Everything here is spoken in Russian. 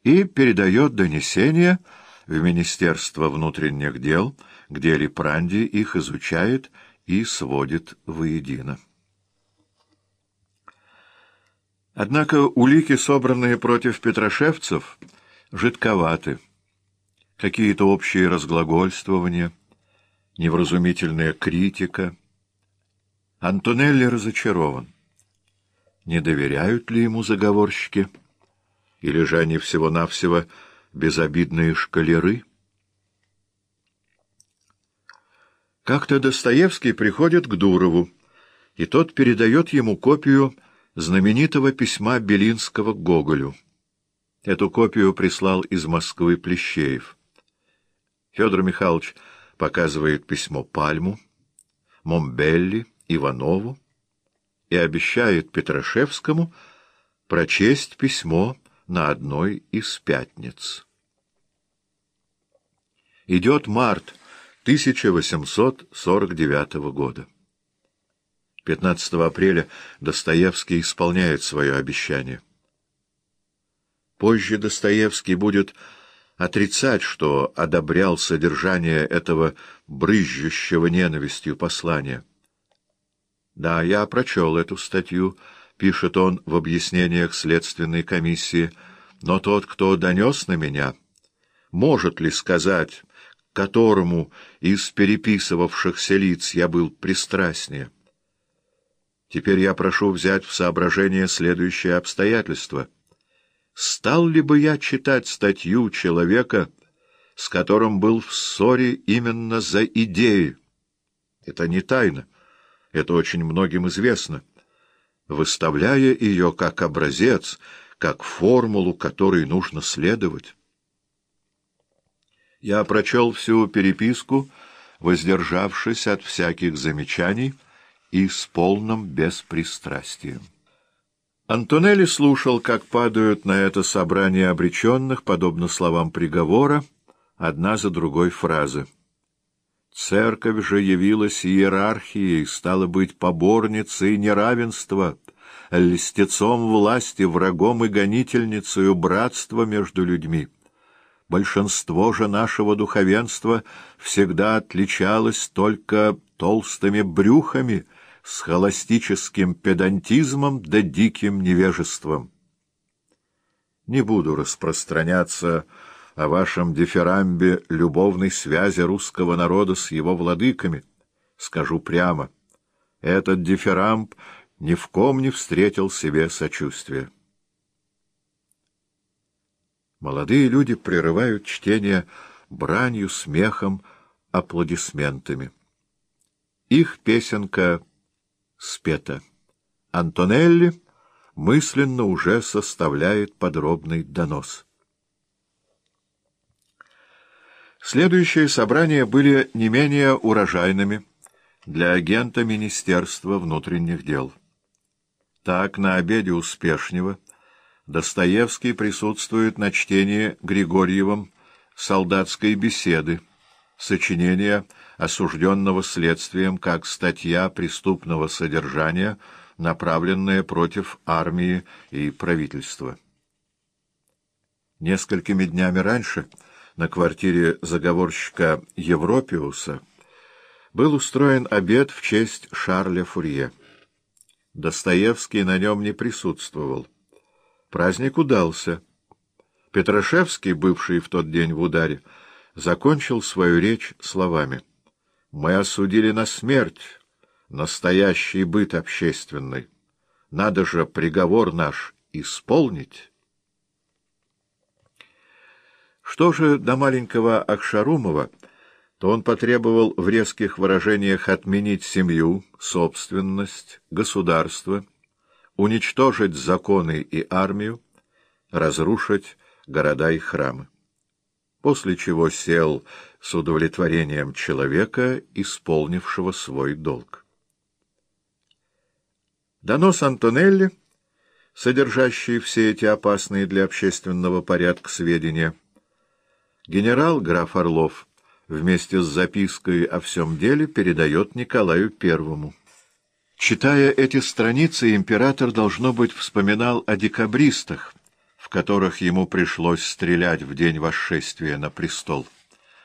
и передает донесения в Министерство внутренних дел, где Липранди их изучает и сводит воедино. Однако улики, собранные против петрошевцев, жидковаты. Какие-то общие разглагольствования, невразумительная критика. Антонелли разочарован. Не доверяют ли ему заговорщики? Или же они всего-навсего безобидные школяры? Как-то Достоевский приходит к Дурову, и тот передает ему копию знаменитого письма Белинского к Гоголю. Эту копию прислал из Москвы Плещеев. Федор Михайлович показывает письмо Пальму, Момбелли, Иванову и обещает Петрашевскому прочесть письмо на одной из пятниц. Идет март 1849 года. 15 апреля Достоевский исполняет свое обещание. Позже Достоевский будет отрицать, что одобрял содержание этого брызжущего ненавистью послания. «Да, я прочел эту статью», — пишет он в объяснениях Следственной комиссии, «но тот, кто донес на меня, может ли сказать, к которому из переписывавшихся лиц я был пристрастнее? Теперь я прошу взять в соображение следующее обстоятельство. Стал ли бы я читать статью человека, с которым был в ссоре именно за идеи? Это не тайна, это очень многим известно. Выставляя ее как образец, как формулу, которой нужно следовать. Я прочел всю переписку, воздержавшись от всяких замечаний и с полным беспристрастием. Антонелли слушал, как падают на это собрание обреченных, подобно словам приговора, одна за другой фразы. Церковь же явилась иерархией, стала быть поборницей неравенства, льстецом власти, врагом и гонительницею братства между людьми. Большинство же нашего духовенства всегда отличалось только толстыми брюхами, с холостическим педантизмом да диким невежеством. Не буду распространяться о вашем дифирамбе любовной связи русского народа с его владыками. Скажу прямо, этот дифирамб ни в ком не встретил себе сочувствия. Молодые люди прерывают чтение бранью, смехом, аплодисментами. Их песенка спета. Антонелли мысленно уже составляет подробный донос. Следующие собрания были не менее урожайными для агента Министерства внутренних дел. Так, на обеде Успешнего Достоевский присутствует на чтении Григорьевым «Солдатской беседы», сочинения, осужденного следствием как статья преступного содержания, направленная против армии и правительства. Несколькими днями раньше на квартире заговорщика Европиуса был устроен обед в честь Шарля Фурье. Достоевский на нем не присутствовал. Праздник удался. Петрашевский, бывший в тот день в ударе, закончил свою речь словами: «Мы осудили на смерть настоящий быт общественный. Надо же приговор наш исполнить». Что же до маленького Акшарумова, то он потребовал в резких выражениях отменить семью, собственность, государство, уничтожить законы и армию, разрушить города и храмы. После чего сел с удовлетворением человека, исполнившего свой долг. Донос Антонелли, содержащий все эти опасные для общественного порядка сведения, генерал граф Орлов вместе с запиской о всем деле передает Николаю Первому. Читая эти страницы, император, должно быть, вспоминал о декабристах, в которых ему пришлось стрелять в день восшествия на престол.